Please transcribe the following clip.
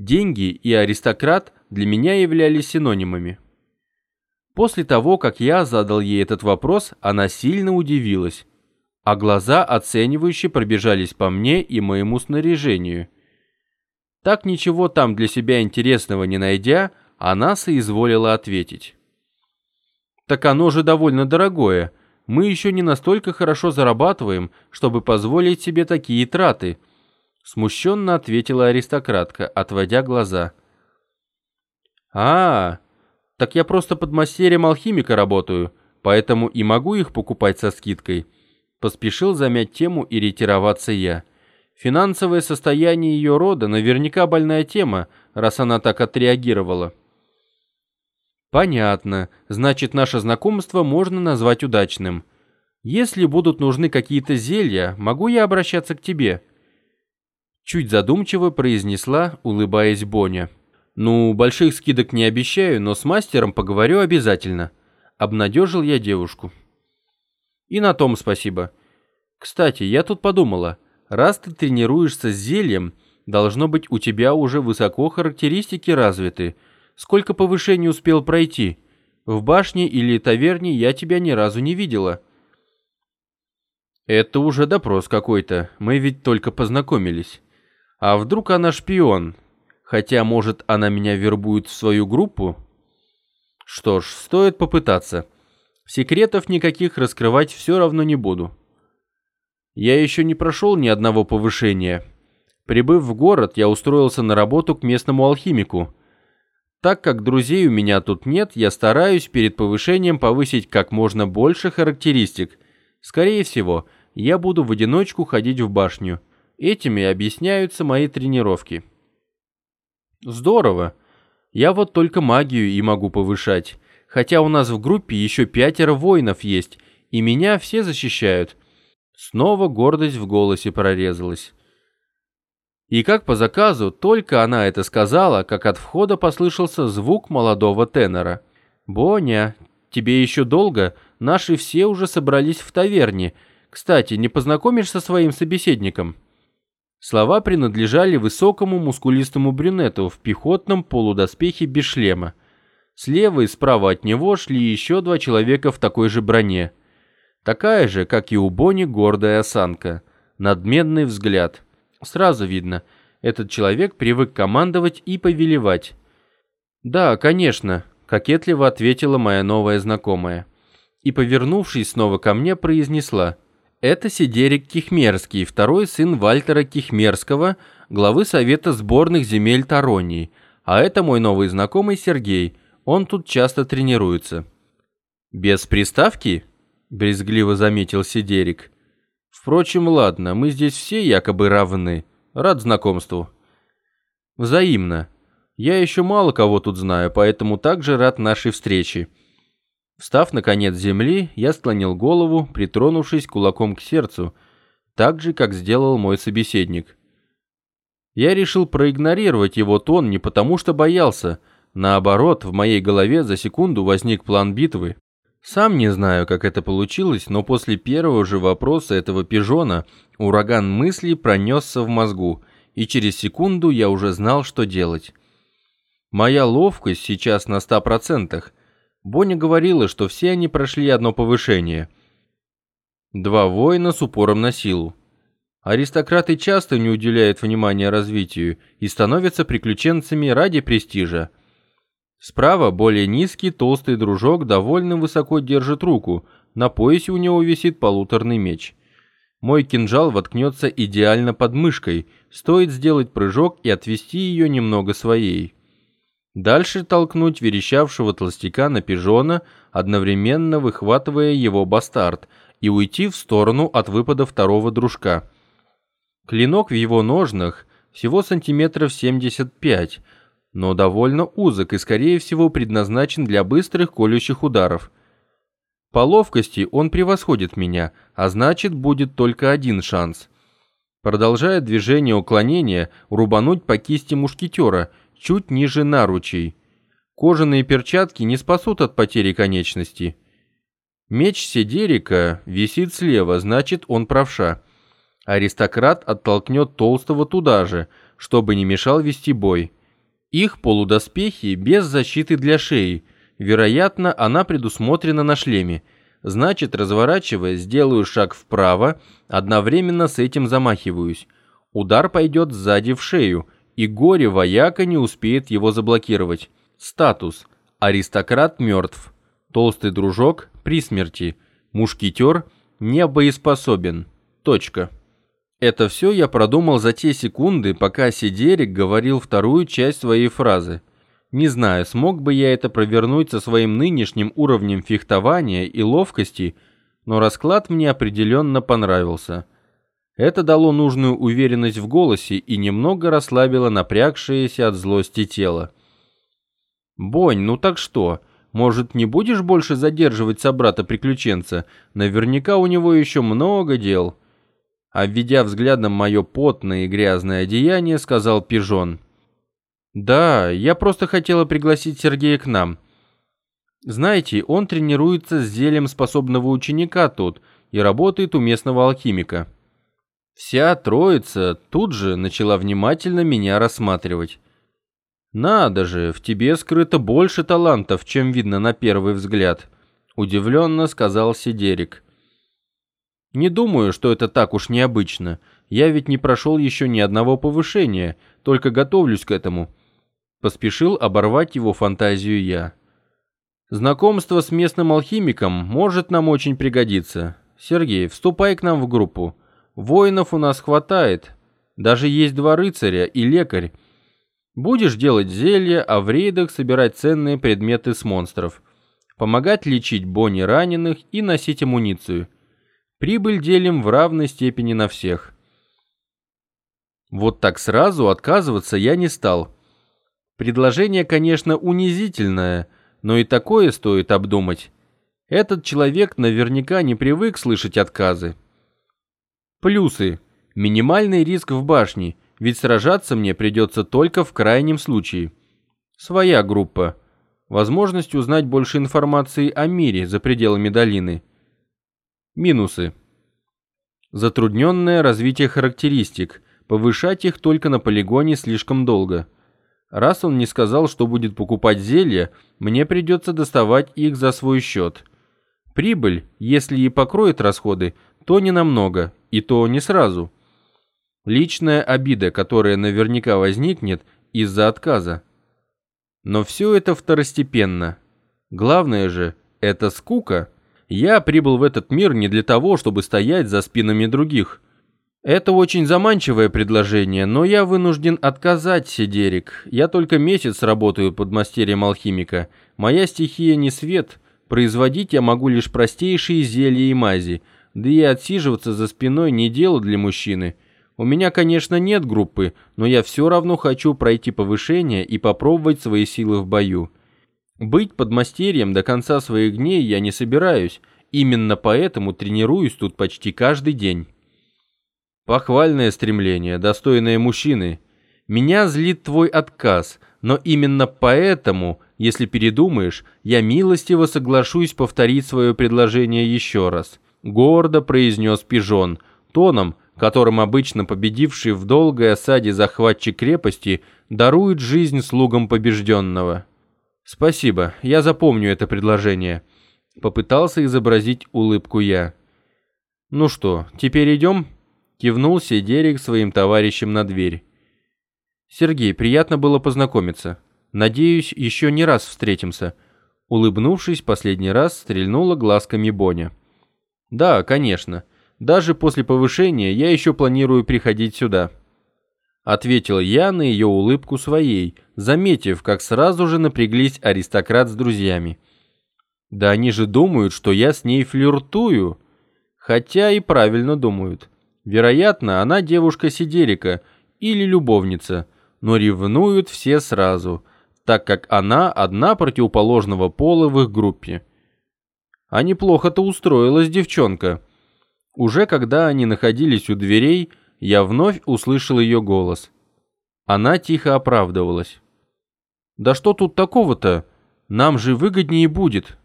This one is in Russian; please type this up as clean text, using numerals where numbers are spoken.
Деньги и аристократ для меня являлись синонимами. После того, как я задал ей этот вопрос, она сильно удивилась, а глаза оценивающе пробежались по мне и моему снаряжению. Так ничего там для себя интересного не найдя, она соизволила ответить. «Так оно же довольно дорогое. Мы еще не настолько хорошо зарабатываем, чтобы позволить себе такие траты», смущенно ответила аристократка, отводя глаза. Так я просто подмастерьем алхимика работаю, поэтому и могу их покупать со скидкой», поспешил замять тему и ретироваться я. Финансовое состояние ее рода наверняка больная тема, раз она так отреагировала. «Понятно. Значит, наше знакомство можно назвать удачным. Если будут нужны какие-то зелья, могу я обращаться к тебе?» Чуть задумчиво произнесла, улыбаясь Боня. «Ну, больших скидок не обещаю, но с мастером поговорю обязательно», обнадежил я девушку. «И на том спасибо. Кстати, я тут подумала, раз ты тренируешься с зельем, должно быть, у тебя уже высоко характеристики развиты. Сколько повышений успел пройти? В башне или таверне я тебя ни разу не видела». «Это уже допрос какой-то, мы ведь только познакомились. А вдруг она шпион? Хотя, может, она меня вербует в свою группу? Что ж, стоит попытаться. Секретов никаких раскрывать все равно не буду. Я еще не прошел ни одного повышения. Прибыв в город, я устроился на работу к местному алхимику. Так как друзей у меня тут нет, я стараюсь перед повышением повысить как можно больше характеристик. Скорее всего, я буду в одиночку ходить в башню. Этим и объясняются мои тренировки». «Здорово. Я вот только магию и могу повышать. Хотя у нас в группе еще 5 воинов есть, и меня все защищают». Снова гордость в голосе прорезалась. И как по заказу, только она это сказала, как от входа послышался звук молодого тенора. «Боня, тебе еще долго? Наши все уже собрались в таверне. Кстати, не познакомишь со своим собеседником?» Слова принадлежали высокому мускулистому брюнету в пехотном полудоспехе без шлема. Слева и справа от него шли еще 2 человека в такой же броне. Такая же, как и у Бони, гордая осанка, надменный взгляд. Сразу видно, этот человек привык командовать и повелевать. «Да, конечно», — кокетливо ответила моя новая знакомая. И, повернувшись снова ко мне, произнесла: «Это Седерик Кихмерский, второй сын Вальтера Кихмерского, главы Совета сборных земель Таронии. А это мой новый знакомый Сергей, он тут часто тренируется». «Без приставки?» — брезгливо заметил Седерик. «Впрочем, ладно, мы здесь все якобы равны. Рад знакомству». «Взаимно. Я еще мало кого тут знаю, поэтому также рад нашей встрече». Встав на конец земли, я склонил голову, притронувшись кулаком к сердцу, так же, как сделал мой собеседник. Я решил проигнорировать его тон не потому, что боялся. Наоборот, в моей голове за секунду возник план битвы. Сам не знаю, как это получилось, но после первого же вопроса этого пижона ураган мыслей пронесся в мозгу, и через секунду я уже знал, что делать. Моя ловкость сейчас на 100%. Боня говорила, что все они прошли одно повышение. 2 воина с упором на силу. Аристократы часто не уделяют внимания развитию и становятся приключенцами ради престижа. Справа более низкий толстый дружок довольно высоко держит руку, на поясе у него висит полуторный меч. Мой кинжал воткнется идеально под мышкой, стоит сделать прыжок и отвести ее немного своей. Дальше толкнуть верещавшего толстяка на пижона, одновременно выхватывая его бастард, и уйти в сторону от выпада второго дружка. Клинок в его ножнах всего сантиметров 75, но довольно узок и, скорее всего, предназначен для быстрых колющих ударов. По ловкости он превосходит меня, а значит, будет только один шанс. Продолжая движение уклонения, рубануть по кисти мушкетера, чуть ниже наручей. Кожаные перчатки не спасут от потери конечности. Меч Седерика висит слева, значит, он правша. Аристократ оттолкнет толстого туда же, чтобы не мешал вести бой. Их полудоспехи без защиты для шеи. Вероятно, она предусмотрена на шлеме. Значит, разворачиваясь, делаю шаг вправо, одновременно с этим замахиваюсь. Удар пойдет сзади в шею, и горе-вояка не успеет его заблокировать. Статус. Аристократ мертв. Толстый дружок при смерти. Мушкетер не боеспособен. Точка. Это все я продумал за те секунды, пока Сидерик говорил вторую часть своей фразы. Не знаю, смог бы я это провернуть со своим нынешним уровнем фехтования и ловкости, но расклад мне определенно понравился. Это дало нужную уверенность в голосе и немного расслабило напрягшееся от злости тело. «Бонь, ну так что? Может, не будешь больше задерживать собрата-приключенца? Наверняка у него еще много дел». Обведя взглядом мое потное и грязное одеяние, сказал Пижон. «Да, я просто хотела пригласить Сергея к нам. Знаете, он тренируется с зельем способного ученика тут и работает у местного алхимика». Вся троица тут же начала внимательно меня рассматривать. «Надо же, в тебе скрыто больше талантов, чем видно на первый взгляд», — удивленно сказал Сидерик. «Не думаю, что это так уж необычно. Я ведь не прошел еще ни одного повышения, только готовлюсь к этому». Поспешил оборвать его фантазию я. «Знакомство с местным алхимиком может нам очень пригодиться. Сергей, вступай к нам в группу. Воинов у нас хватает. Даже есть 2 рыцаря и лекарь. Будешь делать зелья, а в рейдах собирать ценные предметы с монстров. Помогать лечить Бонни раненых и носить амуницию. Прибыль делим в равной степени на всех». Вот так сразу отказываться я не стал. Предложение, конечно, унизительное, но и такое стоит обдумать. Этот человек наверняка не привык слышать отказы. Плюсы. Минимальный риск в башне, ведь сражаться мне придется только в крайнем случае. Своя группа. Возможность узнать больше информации о мире за пределами долины. Минусы. Затрудненное развитие характеристик. Повышать их только на полигоне слишком долго. Раз он не сказал, что будет покупать зелья, мне придется доставать их за свой счет. Прибыль, если и покроет расходы, то не намного, и то не сразу. Личная обида, которая наверняка возникнет из-за отказа. Но все это второстепенно. Главное же, это скука. Я прибыл в этот мир не для того, чтобы стоять за спинами других. Это очень заманчивое предложение, но я вынужден отказать, Сидерик. Я только месяц работаю подмастерьем алхимика. Моя стихия не свет. Производить я могу лишь простейшие зелья и мази. Да и отсиживаться за спиной не дело для мужчины. У меня, конечно, нет группы, но я все равно хочу пройти повышение и попробовать свои силы в бою. Быть подмастерьем до конца своих дней я не собираюсь. Именно поэтому тренируюсь тут почти каждый день. Похвальное стремление, достойное мужчины. Меня злит твой отказ, но именно поэтому, если передумаешь, я милостиво соглашусь повторить свое предложение еще раз. Гордо произнес Пижон, тоном, которым обычно победивший в долгой осаде захватчик крепости дарует жизнь слугам побежденного. Спасибо, я запомню это предложение. Попытался изобразить улыбку я. Ну что, теперь идем? Кивнул Сидерик своим товарищам на дверь. «Сергей, приятно было познакомиться. Надеюсь, еще не раз встретимся». Улыбнувшись, последний раз стрельнула глазками Боня. «Да, конечно. Даже после повышения я еще планирую приходить сюда». Ответил я на ее улыбку своей, заметив, как сразу же напряглись аристократ с друзьями. «Да они же думают, что я с ней флиртую». Хотя и правильно думают. Вероятно, она девушка Сидерика или любовница, но ревнуют все сразу, так как она одна противоположного пола в их группе. А неплохо-то устроилась девчонка. Уже когда они находились у дверей, я вновь услышал ее голос. Она тихо оправдывалась. «Да что тут такого-то? Нам же выгоднее будет.